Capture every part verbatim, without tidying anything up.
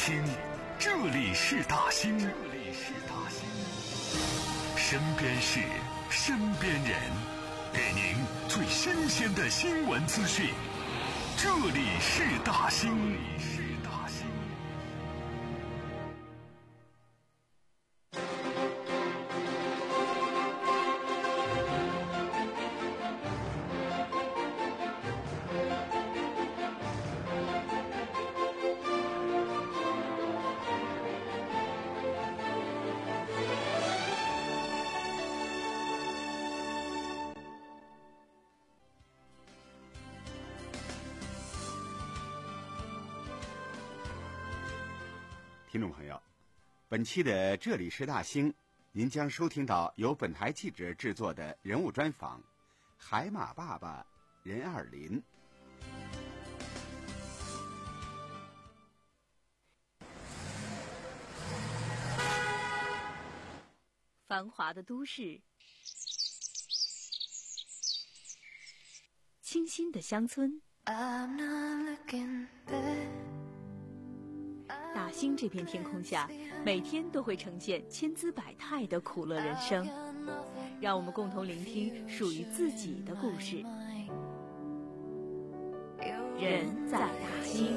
听，这里是大兴，这里是大兴，身边事，身边人，给您最新鲜的新闻资讯。这里是大兴。 听众朋友，本期的这里是大兴，您将收听到由本台记者制作的人物专访《海马爸爸任二林》。 繁华的都市，清新的乡村，大兴这片天空下，每天都会呈现千姿百态的苦乐人生。让我们共同聆听属于自己的故事。人在大兴。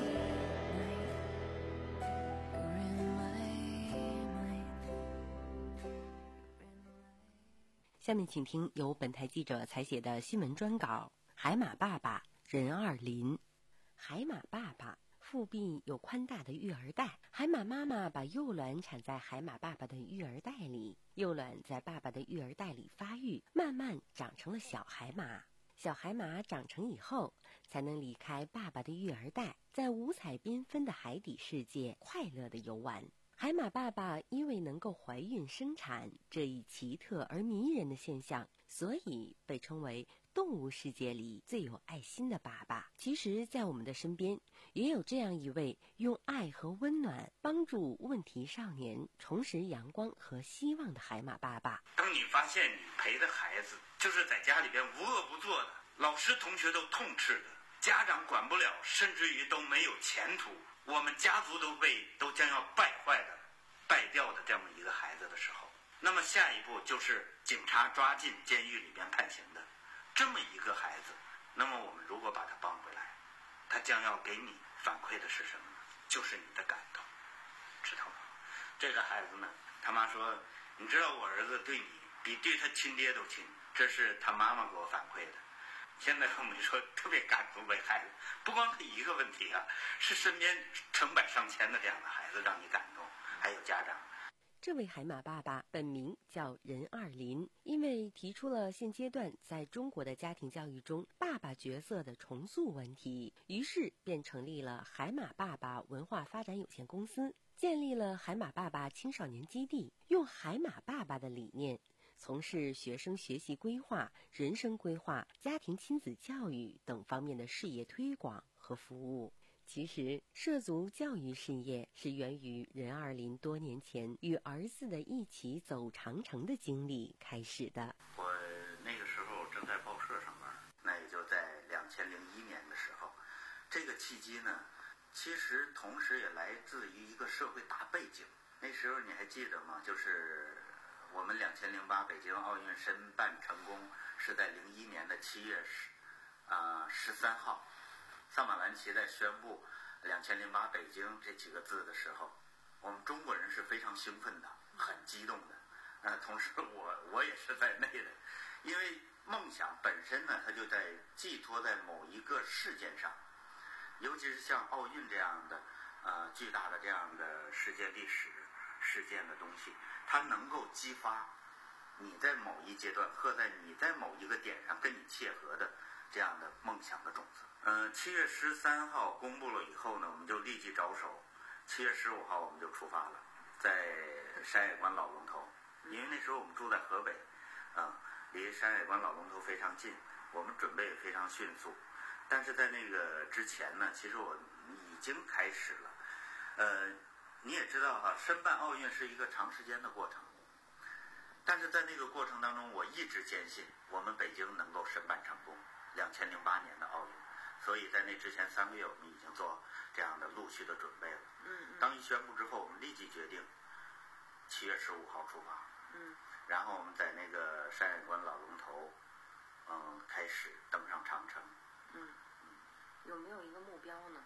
下面请听由本台记者采写的新闻专稿《海马爸爸任二林》。海马爸爸腹壁有宽大的育儿袋，海马妈妈把幼卵产在海马爸爸的育儿袋里，幼卵在爸爸的育儿袋里发育，慢慢长成了小海马。小海马长成以后，才能离开爸爸的育儿袋，在五彩缤纷的海底世界快乐地游玩。海马爸爸因为能够怀孕生产这一奇特而迷人的现象，所以被称为动物世界里最有爱心的爸爸。其实在我们的身边也有这样一位用爱和温暖帮助问题少年重拾阳光和希望的海马爸爸。 当你发现你陪的孩子就是在家里边无恶不作的，老师同学都痛斥的，家长管不了，甚至于都没有前途，我们家族都被都将要败坏的败掉的这么一个孩子的时候，那么下一步就是警察抓进监狱里边判刑的这么一个孩子，那么我们如果把他帮回来，他将要给你反馈的是什么呢？就是你的感动，知道吗？这个孩子呢，他妈说，你知道我儿子对你比对他亲爹都亲，这是他妈妈给我反馈的。现在我们说特别感动为孩子，不光他一个问题啊，是身边成百上千的这样的孩子让你感动，还有家长。 这位海马爸爸本名叫任二林，因为提出了现阶段在中国的家庭教育中爸爸角色的重塑问题，于是便成立了海马爸爸文化发展有限公司，建立了海马爸爸青少年基地，用海马爸爸的理念从事学生学习规划、人生规划、家庭亲子教育等方面的事业推广和服务。其实涉足教育事业是源于任二林多年前与儿子的一起走长城的经历开始的。 我那个时候正在报社上班，那也就在两千零一年的时候，这个契机呢，其实同时也来自于一个社会大背景。那时候你还记得吗？就是我们两千零八北京奥运申办成功是在零一年的七月十啊十三号。萨马兰奇在宣布两千零八北京这几个字的时候，我们中国人是非常兴奋的，很激动的。呃，同时我我也是在内的，因为梦想本身呢，它就在寄托在某一个事件上，尤其是像奥运这样的呃巨大的这样的世界历史事件的东西，它能够激发你在某一阶段或在你在某一个点上跟你切合的这样的梦想的种子。呃，七月十三号公布了以后呢，我们就立即着手。七月十五号我们就出发了，在山海关老龙头，因为那时候我们住在河北，啊、呃，离山海关老龙头非常近，我们准备也非常迅速。但是在那个之前呢，其实我已经开始了。呃，你也知道哈，申办奥运是一个长时间的过程，但是在那个过程当中，我一直坚信我们北京能够申办成功。两千零八年的奥运， 所以在那之前三个月，我们已经做这样的陆续的准备了。 嗯嗯。 当一宣布之后，我们立即决定七月十五号出发。 嗯。 然后我们在那个山海关老龙头，嗯，开始登上长城。 嗯。有没有一个目标呢？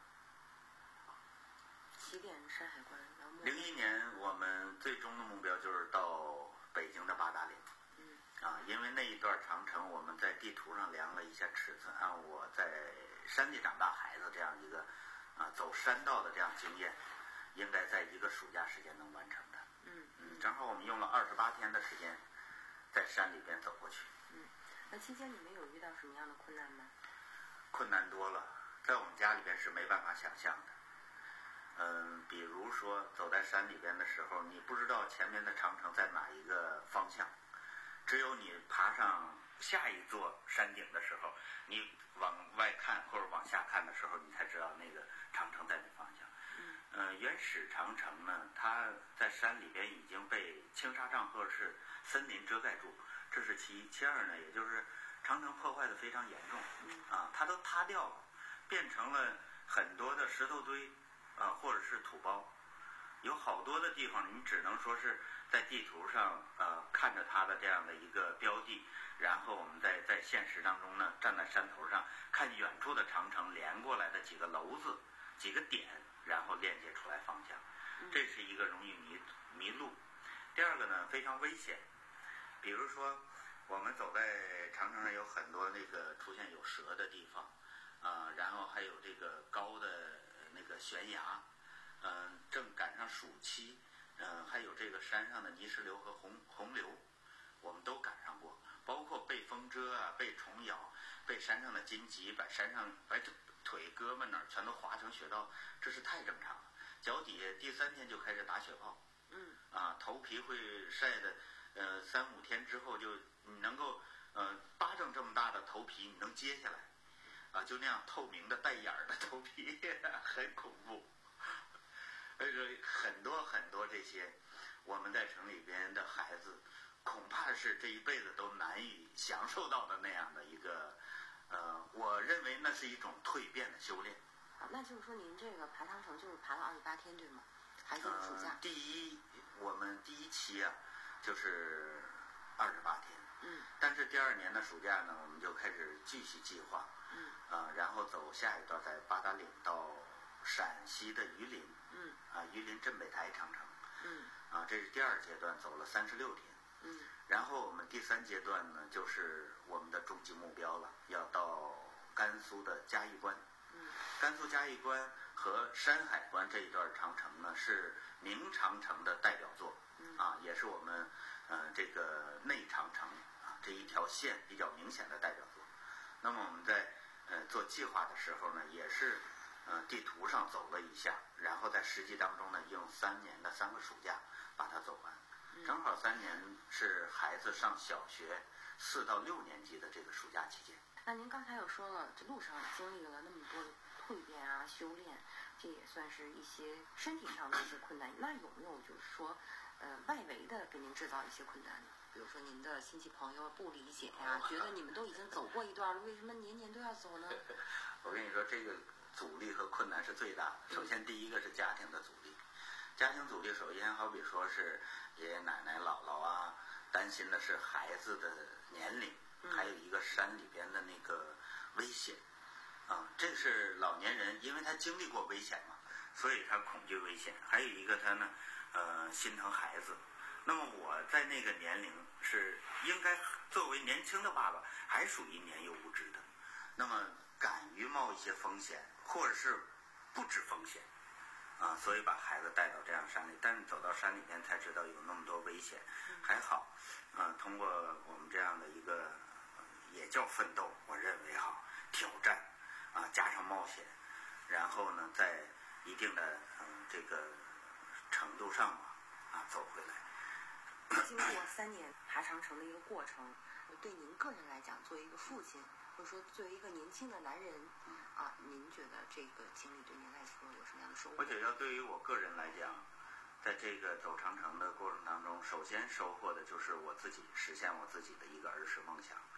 起点山海关，然后零一年我们最终的目标就是到北京的八达岭。 嗯。 啊，因为那一段长城，我们在地图上量了一下尺寸，按我在山地长大孩子这样一个啊走山道的这样经验，应该在一个暑假时间能完成的。 嗯嗯，正好我们用了二十八天的时间，在山里边走过去。 嗯，那期间你们有遇到什么样的困难吗？ 困难多了，在我们家里边是没办法想象的。嗯，比如说走在山里边的时候，你不知道前面的长城在哪一个方向，只有你爬上下一座山顶的时候，你往外看或者往下看的时候，你才知道那个长城在哪方向。 嗯， 呃，原始长城呢，它在山里边已经被青纱帐或者是森林遮盖住，这是其一。其二呢，也就是长城破坏的非常严重，啊，它都塌掉了，变成了很多的石头堆，啊，或者是土包。有好多的地方，你只能说是在地图上呃看着它的这样的一个标的，然后我们在在现实当中呢，站在山头上看远处的长城连过来的几个楼子、几个点，然后链接出来方向，这是一个容易迷迷路。第二个呢，非常危险，比如说我们走在长城上有很多那个出现有蛇的地方，啊、呃，然后还有这个高的那个悬崖。嗯、呃，正赶上暑期，嗯、呃，还有这个山上的泥石流和洪洪流，我们都赶上过。包括被风蛰啊，被虫咬，被山上的荆棘把山上把腿、胳膊那儿全都划成雪道，这是太正常了。脚底下第三天就开始打雪泡， 嗯， 啊，头皮会晒的，呃，三五天之后就你能够，呃，巴掌这么大的头皮你能揭下来，啊，就那样透明的带眼儿的头皮，很恐怖。这个很多很多这些我们在城里边的孩子恐怕是这一辈子都难以享受到的那样的一个呃，我认为那是一种蜕变的修炼。 啊，那就是说您这个爬长城就是爬了二十八天对吗？还是暑假？ 呃、第一我们第一期啊就是二十八天， 嗯， 但是第二年的暑假呢，我们就开始继续计划， 嗯， 啊、呃，然后走下一段在八达岭到陕西的榆林， 嗯， 啊，榆林镇北台长城， 嗯， 啊，这是第二阶段，走了三十六天， 嗯， 然后我们第三阶段呢，就是我们的终极目标了，要到甘肃的嘉峪关， 嗯， 甘肃嘉峪关和山海关这一段长城呢，是明长城的代表作， 嗯， 啊，也是我们呃这个内长城啊这一条线比较明显的代表作。那么我们在呃做计划的时候呢，也是。呃，地图上走了一下，然后在实际当中呢，用三年的三个暑假把它走完，正好三年是孩子上小学四到六年级的这个暑假期间。 那您刚才又说了，这路上经历了那么多的蜕变啊、修炼，这也算是一些身体上的一些困难。那有没有就是说，呃，外围的给您制造一些困难呢？比如说您的亲戚朋友不理解呀、啊，觉得你们都已经走过一段了，为什么年年都要走呢？ 我跟你说，这个阻力和困难是最大的。首先，第一个是家庭的阻力。家庭阻力，首先好比说是爷爷奶奶、姥姥啊，担心的是孩子的年龄，还有一个山里边的那个危险。啊，这是老年人，因为他经历过危险嘛，所以他恐惧危险。还有一个他呢，呃，心疼孩子。那么我在那个年龄是应该作为年轻的爸爸，还属于年幼无知的。那么敢于冒一些风险，或者是不知风险，啊，所以把孩子带到这样山里，但是走到山里边才知道有那么多危险。还好，啊，通过我们这样的一个也叫奋斗，我认为哈，挑战，啊，加上冒险，然后呢，在一定的嗯这个程度上吧，啊，走回来。 经过三年爬长城的一个过程，对您个人来讲，作为一个父亲，或者说作为一个年轻的男人，啊，您觉得这个经历对您来说有什么样的收获？ 我觉得对于我个人来讲，在这个走长城的过程当中，首先收获的就是我自己实现我自己的一个儿时梦想。 嗯，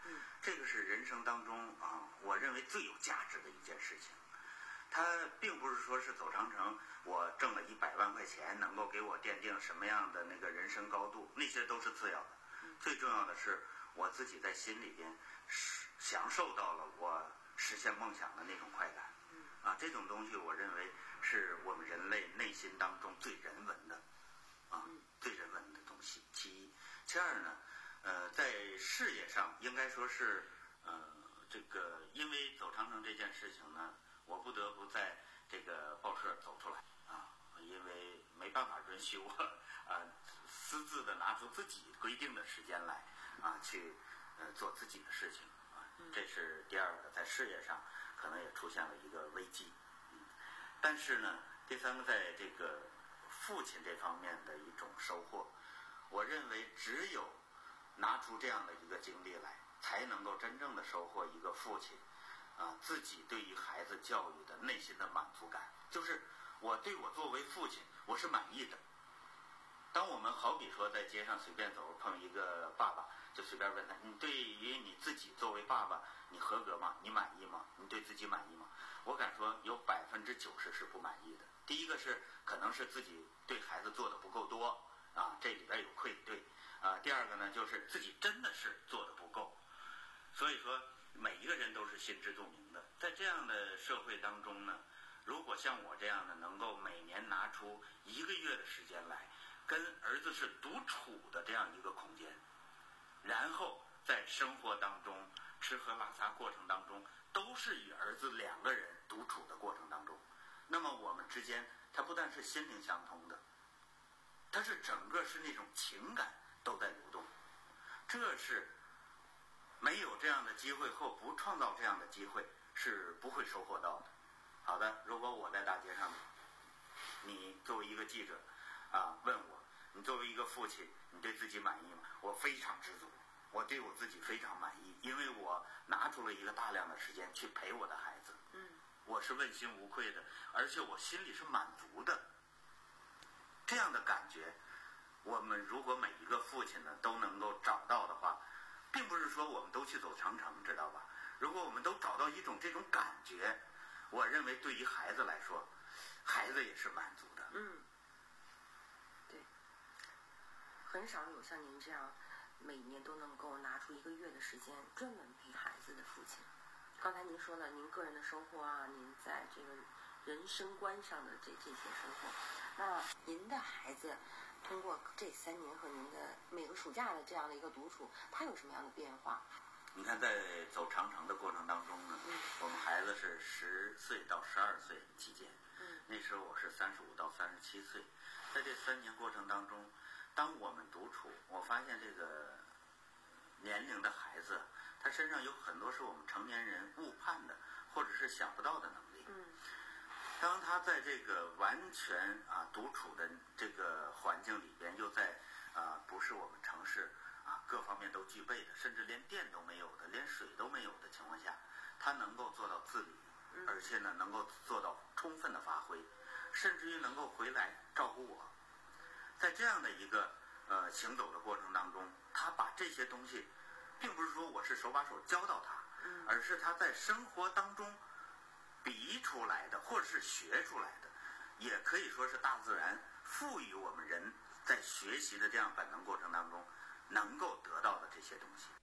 这个是人生当中啊，我认为最有价值的一件事情。它并不是说是走长城，我挣了一百万块钱能够给我奠定什么样的那个人生高度，那些都是次要的。最重要的是我自己在心里边享受到了我实现梦想的那种快感。啊，这种东西我认为是我们人类内心当中最人文的，啊，最人文的东西。其一，其二呢，呃，在事业上应该说是，呃，这个因为走长城这件事情呢，我不得不在这个报社走出来啊，因为没办法允许我啊私自的拿出自己规定的时间来啊去呃做自己的事情啊，这是第二个，在事业上可能也出现了一个危机。嗯，但是呢，第三个在这个父亲这方面的一种收获，我认为只有拿出这样的一个经历来，才能够真正的收获一个父亲啊自己对于孩子教育的内心的满足感，就是我对我作为父亲我是满意的。当我们好比说在街上随便走碰一个爸爸，就随便问他，你对于你自己作为爸爸你合格吗？你满意吗？你对自己满意吗？我敢说有百分之九十是不满意的。第一个是可能是自己对孩子做的不够多啊，这里边有愧对啊。第二个呢，就是自己真的是做的不够。所以说每一个人都是心知肚明的。在这样的社会当中呢，如果像我这样的能够每年拿出一个月的时间来跟儿子是独处的这样一个空间，然后在生活当中吃喝拉撒过程当中都是与儿子两个人独处的过程当中，那么我们之间它不但是心灵相通的，它是整个是那种情感都在流动。这是没有这样的机会或不创造这样的机会是不会收获到的。好的，如果我在大街上，你作为一个记者啊问我，你作为一个父亲你对自己满意吗？我非常知足，我对我自己非常满意，因为我拿出了一个大量的时间去陪我的孩子，嗯，我是问心无愧的，而且我心里是满足的。这样的感觉我们如果每一个父亲呢都能够找到的话，并不是说我们都去走长城，知道吧？如果我们都找到一种这种感觉，我认为对于孩子来说，孩子也是满足的。 嗯，对，很少有像您这样每年都能够拿出一个月的时间专门陪孩子的父亲。刚才您说了您个人的收获啊，您在这个人生观上的这这些收获，那您的孩子通过这三年和您的每个暑假的这样的一个独处，他有什么样的变化？ 你看在走长城的过程当中呢，嗯、我们孩子是十岁到十二岁期间，嗯、那时候我是三十五到三十七岁，在这三年过程当中，当我们独处，我发现这个年龄的孩子他身上有很多是我们成年人误判的或者是想不到的能力。嗯，当他在这个完全啊独处的这个环境里边，又在啊不是我们城市啊各方面都具备的，甚至连电都没有的，连水都没有的情况下，他能够做到自理，而且呢能够做到充分的发挥，甚至于能够回来照顾我。在这样的一个呃行走的过程当中，他把这些东西并不是说我是手把手教到他，而是他在生活当中比出来的，或者是学出来的，也可以说是大自然赋予我们人在学习的这样本能过程当中能够得到的这些东西。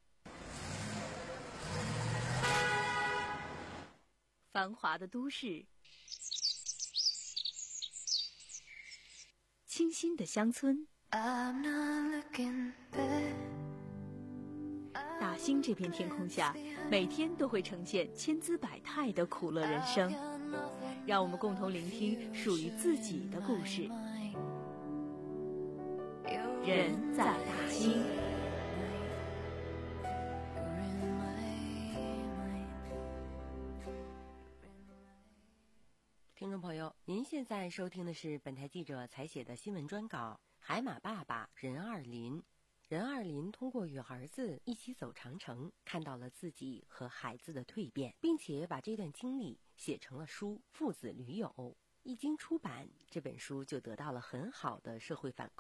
繁华的都市，清新的乡村，大兴这片天空下，每天都会呈现千姿百态的苦乐人生。让我们共同聆听属于自己的故事。人在大兴。 听众朋友，您现在收听的是本台记者采写的新闻专稿《海马爸爸任二林》。任二林通过与儿子一起走长城，看到了自己和孩子的蜕变，并且把这段经历写成了书《父子驴友》。一经出版，这本书就得到了很好的社会反馈。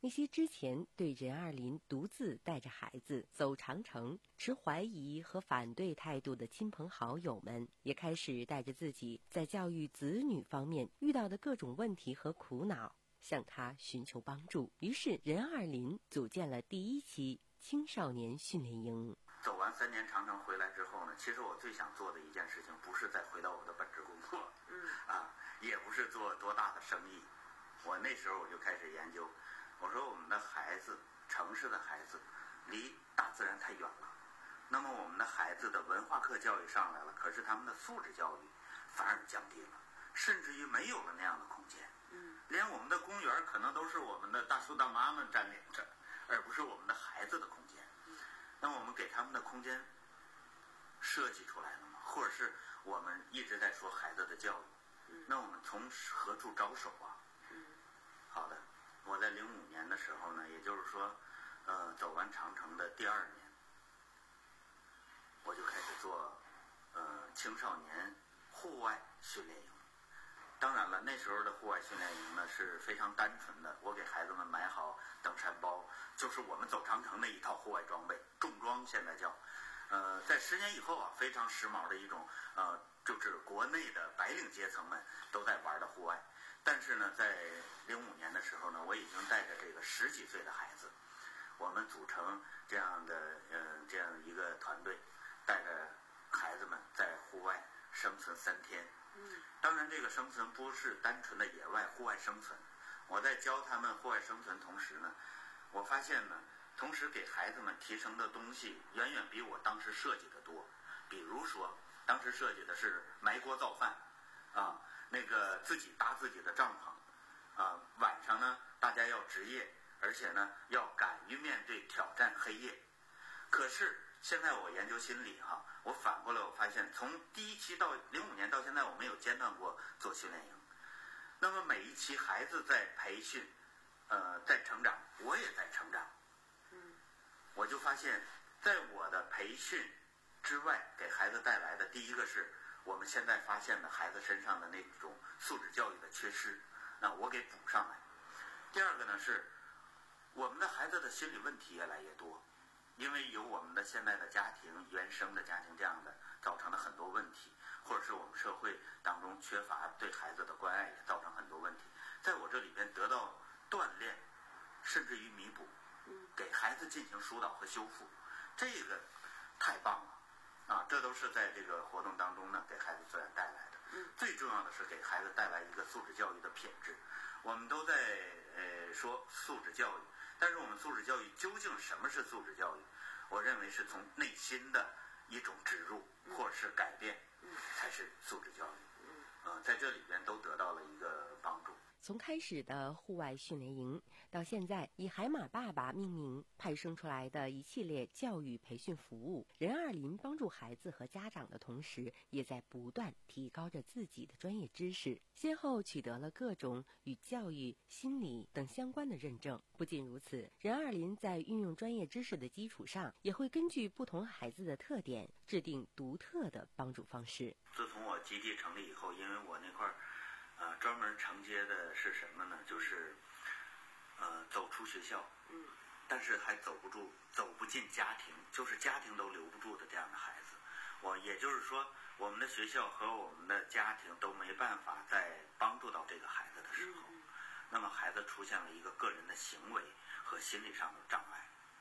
那些之前对任二林独自带着孩子走长城持怀疑和反对态度的亲朋好友们，也开始带着自己在教育子女方面遇到的各种问题和苦恼，向他寻求帮助。于是任二林组建了第一期青少年训练营。 走完三年长城回来之后呢，其实我最想做的一件事情，不是再回到我的本职工作，嗯啊，也不是做多大的生意。我那时候我就开始研究，我说我们的孩子，城市的孩子，离大自然太远了。那么我们的孩子的文化课教育上来了，可是他们的素质教育反而降低了，甚至于没有了那样的空间。嗯，连我们的公园可能都是我们的大叔大妈们占领着，而不是我们的孩子的空间。那么我们给他们的空间设计出来了吗？或者是我们一直在说孩子的教育，那我们从何处着手啊？好的，我在零五年的时候呢，也就是说，呃，走完长城的第二年，我就开始做呃青少年户外训练营。当然了，那时候的户外训练营呢是非常单纯的，我给孩子们买好登山包，就是我们走长城的一套户外装备，重装现在叫。呃，在十年以后啊，非常时髦的一种呃，就是国内的白领阶层们都在玩的户外。但是呢，在零五年的时候呢，我已经带着这个十几岁的孩子，我们组成这样的呃这样一个团队，带着孩子们在户外生存三天。当然这个生存不是单纯的野外户外生存，我在教他们户外生存同时呢，我发现呢，同时给孩子们提升的东西远远比我当时设计的多。比如说当时设计的是埋锅造饭啊，那个自己搭自己的帐篷啊，晚上呢大家要值夜，而且呢要敢于面对挑战黑夜。可是现在我研究心理哈、啊，我反过来我发现，从第一期到零五年到现在，我没有间断过做训练营。那么每一期孩子在培训，呃，在成长，我也在成长。嗯，我就发现，在我的培训之外，给孩子带来的第一个是我们现在发现的孩子身上的那种素质教育的缺失，那我给补上来。第二个呢是，我们的孩子的心理问题越来越多。因为有我们的现在的家庭原生的家庭这样的造成了很多问题，或者是我们社会当中缺乏对孩子的关爱，也造成很多问题。在我这里边得到锻炼，甚至于弥补，给孩子进行疏导和修复，这个太棒了啊！这都是在这个活动当中呢给孩子自然带来的。最重要的是给孩子带来一个素质教育的品质。我们都在呃说素质教育。但是我们素质教育究竟什么是素质教育？我认为是从内心的一种植入或者是改变，才是素质教育。呃，在这里边都得到了一个帮助。 从开始的户外训练营，到现在以海马爸爸命名派生出来的一系列教育培训服务，任二林帮助孩子和家长的同时，也在不断提高着自己的专业知识，先后取得了各种与教育、心理等相关的认证。不仅如此，任二林在运用专业知识的基础上，也会根据不同孩子的特点，制定独特的帮助方式。 自从我基地成立以后，因为我那块儿呃，专门承接的是什么呢？就是，呃，走出学校，嗯，但是还走不住，走不进家庭，就是家庭都留不住的这样的孩子。我也就是说，我们的学校和我们的家庭都没办法再帮助到这个孩子的时候，嗯、那么孩子出现了一个个人的行为和心理上的障碍。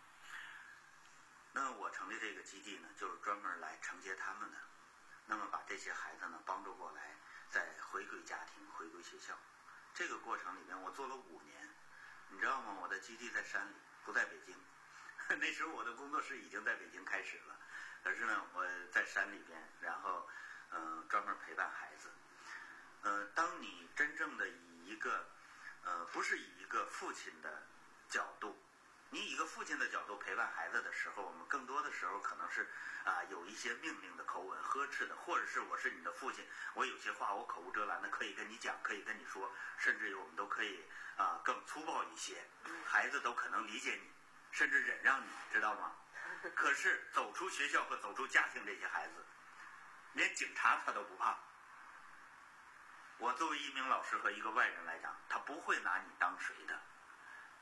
那我成立这个基地呢，就是专门来承接他们的，那么把这些孩子呢帮助过来。再回归家庭，回归学校，这个过程里面我做了五年，你知道吗？我的基地在山里，不在北京。那时候我的工作室已经在北京开始了，可是呢，我在山里边，然后嗯、呃，专门陪伴孩子。呃，当你真正的以一个呃，不是以一个父亲的角度，你以一个父亲的角度陪伴孩子的时候，我们更多的时候可能是啊、呃、有一些命令的口吻、呵斥的，或者是我是你的父亲，我有些话我口无遮拦的可以跟你讲，可以跟你说，甚至于我们都可以啊、呃、更粗暴一些，孩子都可能理解你，甚至忍让你，知道吗？可是走出学校和走出家庭，这些孩子连警察他都不怕。我作为一名老师和一个外人来讲，他不会拿你当谁的。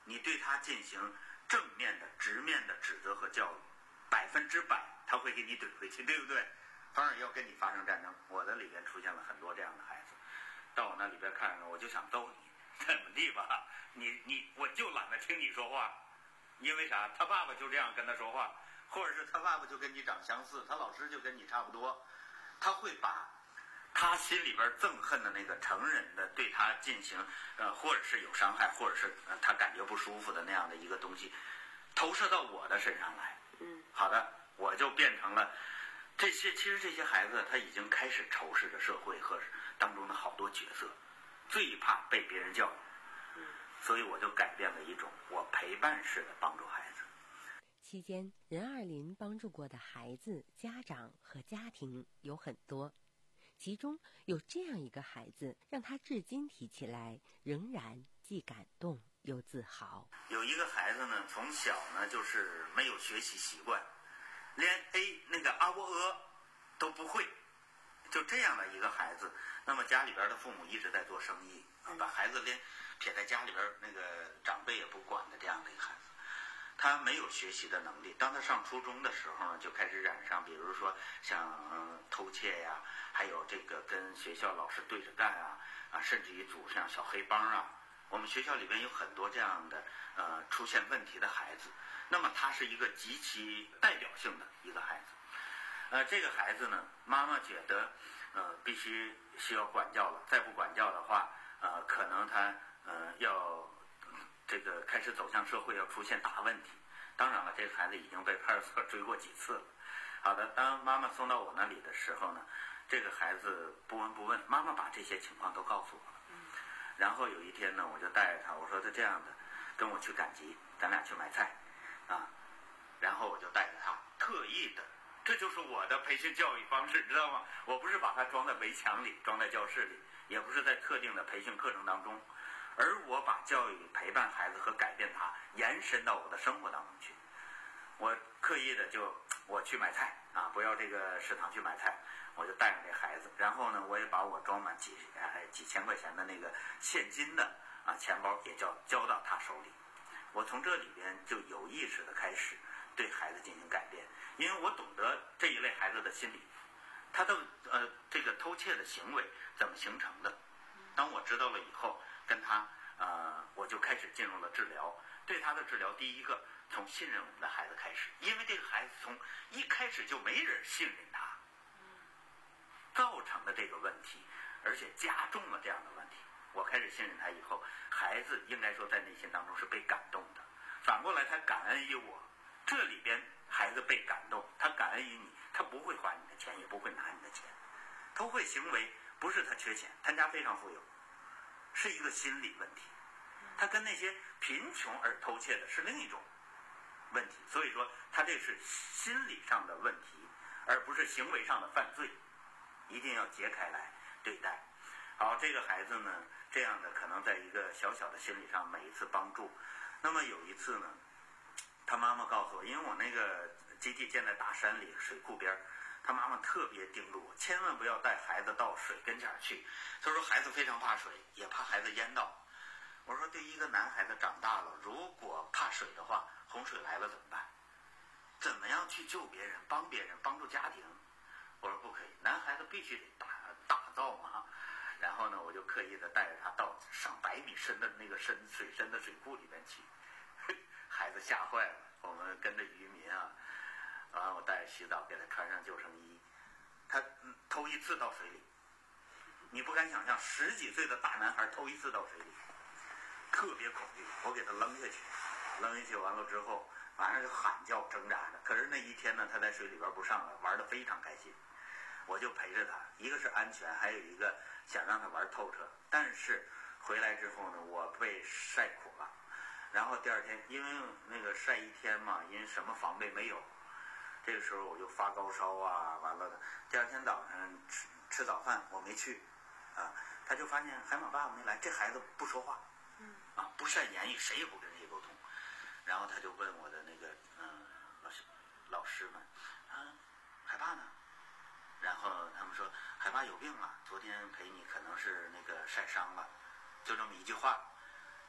你对他进行正面的、直面的指责和教育，百分之百他会给你怼回去，对不对？当然要跟你发生战争。我的里边出现了很多这样的孩子，到我那里边看着，我就想逗你，怎么地吧？你你我就懒得听你说话，因为啥？他爸爸就这样跟他说话，或者是他爸爸就跟你长相似，他老师就跟你差不多，他会把他心里边憎恨的那个成人的对他进行呃，或者是有伤害，或者是、呃、他感觉不舒服的那样的一个东西，投射到我的身上来。 嗯， 好的，我就变成了这些。其实这些孩子他已经开始仇视着社会和当中的好多角色，最怕被别人教育。 嗯， 所以我就改变了一种我陪伴式的帮助孩子。 期间，任二林帮助过的孩子、家长和家庭有很多，其中有这样一个孩子，让他至今提起来仍然既感动又自豪。 有一个孩子呢，从小呢就是没有学习习惯，连 A 那个啊喔呃都不会，就这样的一个孩子。那么家里边的父母一直在做生意，把孩子连撇在家里边，那个长辈也不管的这样的一个孩子。他没有学习的能力，当他上初中的时候呢，就开始染上，比如说像、嗯、偷窃呀，还有这个跟学校老师对着干啊，啊，甚至于组像小黑帮啊。我们学校里边有很多这样的呃出现问题的孩子，那么他是一个极其代表性的一个孩子。呃，这个孩子呢，妈妈觉得呃必须需要管教了，再不管教的话，呃，可能他呃要。这个开始走向社会，要出现大问题。当然了，这个孩子已经被派出所追过几次了。好的，当妈妈送到我那里的时候呢，这个孩子不闻不问，妈妈把这些情况都告诉我了。然后有一天呢，我就带着他，我说他这样的，跟我去赶集，咱俩去买菜啊。然后我就带着他，特意的，这就是我的培训教育方式，知道吗？我不是把他装在围墙里，装在教室里，也不是在特定的培训课程当中。而我把教育、陪伴孩子和改变他延伸到我的生活当中去。我刻意的就我去买菜啊，不要这个食堂去买菜，我就带着这孩子，然后呢，我也把我装满几哎几千块钱的那个现金的啊钱包也交交到他手里。我从这里边就有意识的开始对孩子进行改变，因为我懂得这一类孩子的心理，他的呃这个偷窃的行为怎么形成的。当我知道了以后，跟他呃，我就开始进入了治疗。对他的治疗，第一个从信任我们的孩子开始，因为这个孩子从一开始就没人信任他，造成了这个问题，而且加重了这样的问题。我开始信任他以后，孩子应该说在内心当中是被感动的，反过来他感恩于我。这里边孩子被感动，他感恩于你，他不会花你的钱，也不会拿你的钱。偷窃行为不是他缺钱，他家非常富有，是一个心理问题。他跟那些贫穷而偷窃的是另一种问题，所以说他这是心理上的问题，而不是行为上的犯罪，一定要解开来对待。好，这个孩子呢，这样的可能在一个小小的心理上每一次帮助。那么有一次呢，他妈妈告诉我，因为我那个基地建在大山里水库边，他妈妈特别叮嘱我，千万不要带孩子到水跟前去。他说孩子非常怕水，也怕孩子淹到。我说对一个男孩子长大了，如果怕水的话，洪水来了怎么办？怎么样去救别人、帮别人、帮助家庭？我说不可以，男孩子必须得打打造嘛。然后呢，我就刻意的带着他到上百米深的那个深水深的水库里边去，孩子吓坏了。我们跟着渔民啊，完了我带着洗澡，给他穿上救生衣。他、嗯、头一次到水里，你不敢想象，十几岁的大男孩头一次到水里，特别恐惧。我给他扔下去，扔下去完了之后，晚上就喊叫挣扎着。可是那一天呢，他在水里边不上来，玩得非常开心。我就陪着他，一个是安全，还有一个想让他玩透彻。但是回来之后呢，我被晒苦了。然后第二天，因为那个晒一天嘛，因为什么防备没有，这个时候我就发高烧啊，完了的。第二天早上吃吃早饭，我没去，啊，他就发现海马爸爸没来，这孩子不说话，啊，不善言语，谁也不跟谁沟通。然后他就问我的那个嗯、呃、老师老师们，啊，海爸呢？然后他们说海爸有病了，昨天陪你可能是那个晒伤了，就这么一句话。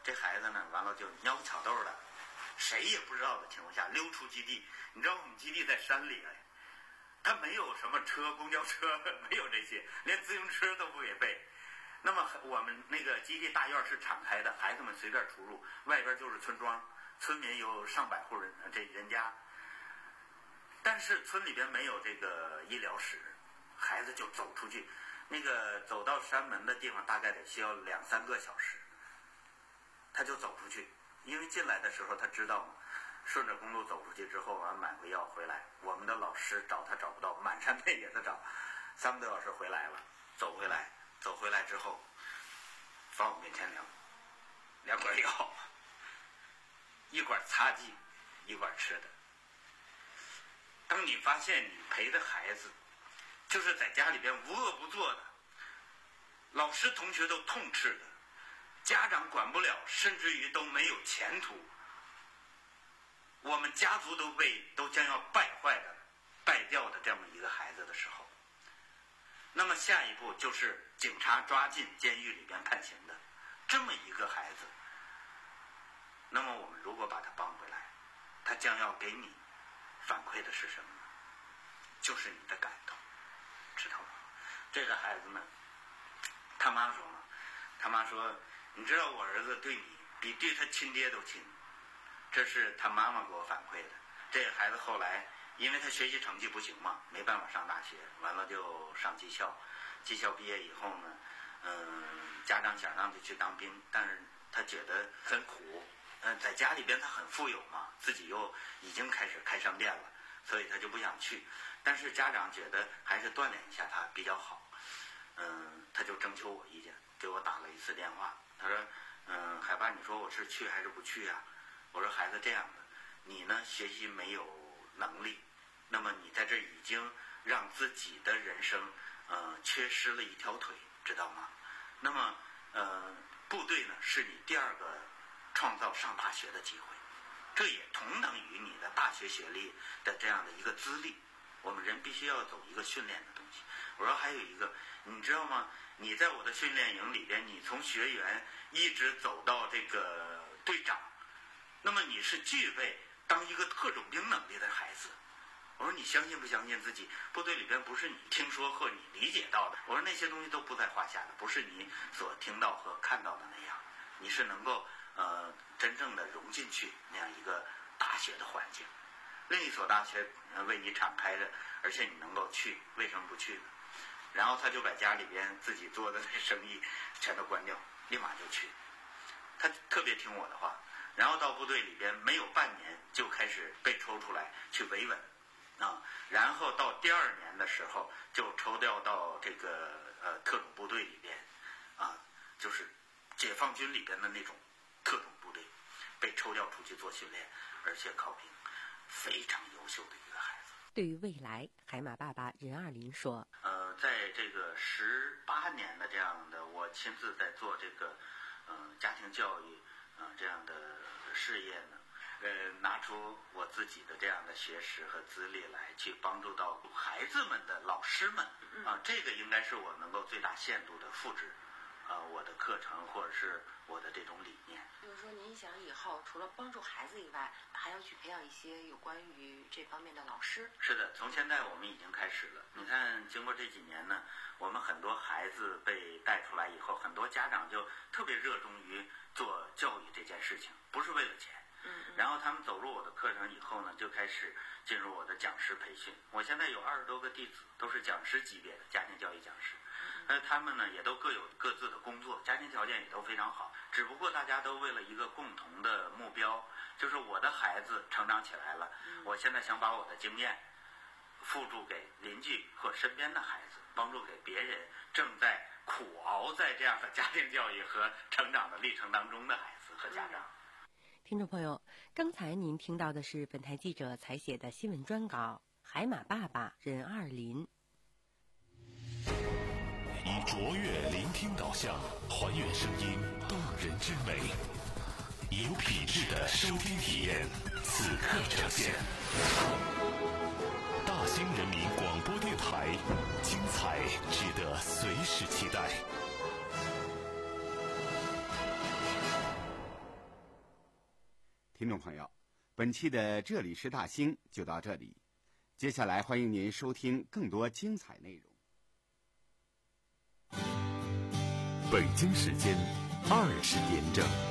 这孩子呢，完了就蔫巧豆的，谁也不知道的情况下溜出基地。你知道我们基地在山里哎，他没有什么车，公交车没有这些，连自行车都不给备。那么我们那个基地大院是敞开的，孩子们随便出入，外边就是村庄，村民有上百户人这人家，但是村里边没有这个医疗室，孩子就走出去，那个走到山门的地方大概得需要两三个小时，他就走出去，因为进来的时候他知道嘛，顺着公路走出去之后完买个药回来，我们的老师找他找不到，满山遍野的找，三个多小时回来了，走回来。走回来之后，放我面前两两管药，一管擦剂，一管吃的。当你发现你陪的孩子，就是在家里边无恶不作的，老师同学都痛斥的，家长管不了，甚至于都没有前途，我们家族都被都将要败坏的、败掉的这么一个孩子的时候，那么下一步就是警察抓进监狱里边判刑的这么一个孩子，那么我们如果把他帮回来，他将要给你反馈的是什么呢？就是你的感动，知道吗？这个孩子呢，他妈说嘛，他妈说，你知道我儿子对你比对他亲爹都亲，这是他妈妈给我反馈的。这个孩子后来因为他学习成绩不行嘛，没办法上大学，完了就上技校，技校毕业以后呢，嗯，家长想让他去当兵，但是他觉得很苦，嗯，在家里边他很富有嘛，自己又已经开始开商店了，所以他就不想去，但是家长觉得还是锻炼一下他比较好，嗯，他就征求我意见，给我打了一次电话，他说，嗯，海爸，你说我是去还是不去啊？我说孩子这样的，你呢学习没有能力，那么你在这已经让自己的人生呃缺失了一条腿，知道吗？那么呃部队呢是你第二个创造上大学的机会，这也同等于你的大学学历的这样的一个资历，我们人必须要走一个训练的东西。我说还有一个，你知道吗？你在我的训练营里边，你从学员一直走到这个队长，那么你是具备当一个特种兵能力的孩子。我说你相信不相信自己部队里边不是你听说或你理解到的，我说那些东西都不在话下的，不是你所听到和看到的那样，你是能够呃真正的融进去那样一个大学的环境，另一所大学为你敞开着，而且你能够去，为什么不去呢？然后他就把家里边自己做的那生意全都关掉，立马就去，他特别听我的话，然后到部队里边没有半年就开始被抽出来去维稳啊，然后到第二年的时候就抽调到这个呃特种部队里边啊，就是解放军里边的那种特种部队，被抽调出去做训练，而且考评，非常优秀的一个孩子。 对于未来，海马爸爸任二林说：“ 呃，在这个十八年的这样的，我亲自在做这个呃家庭教育啊、呃、这样的事业呢。”呃，拿出我自己的这样的学识和资历来，去帮助到孩子们的老师们啊，这个应该是我能够最大限度的复制，啊，我的课程或者是我的这种理念。 就是说，您想以后除了帮助孩子以外，还要去培养一些有关于这方面的老师。 是的，从现在我们已经开始了。你看，经过这几年呢，我们很多孩子被带出来以后，很多家长就特别热衷于做教育这件事情，不是为了钱。然后他们走入我的课程以后呢，就开始进入我的讲师培训。我现在有二十多个弟子，都是讲师级别的家庭教育讲师。那他们呢，也都各有各自的工作，家庭条件也都非常好。只不过大家都为了一个共同的目标，就是我的孩子成长起来了，我现在想把我的经验付诸给邻居和身边的孩子，帮助给别人正在苦熬在这样的家庭教育和成长的历程当中的孩子和家长。 听众朋友，刚才您听到的是本台记者采写的新闻专稿《海马爸爸任二林》。 以卓越聆听导向，还原声音动人之美，以有品质的收听体验，此刻呈现。大兴人民广播电台，精彩值得随时期待。 听众朋友，本期的这里是大兴就到这里，接下来欢迎您收听更多精彩内容。 北京时间二十点整。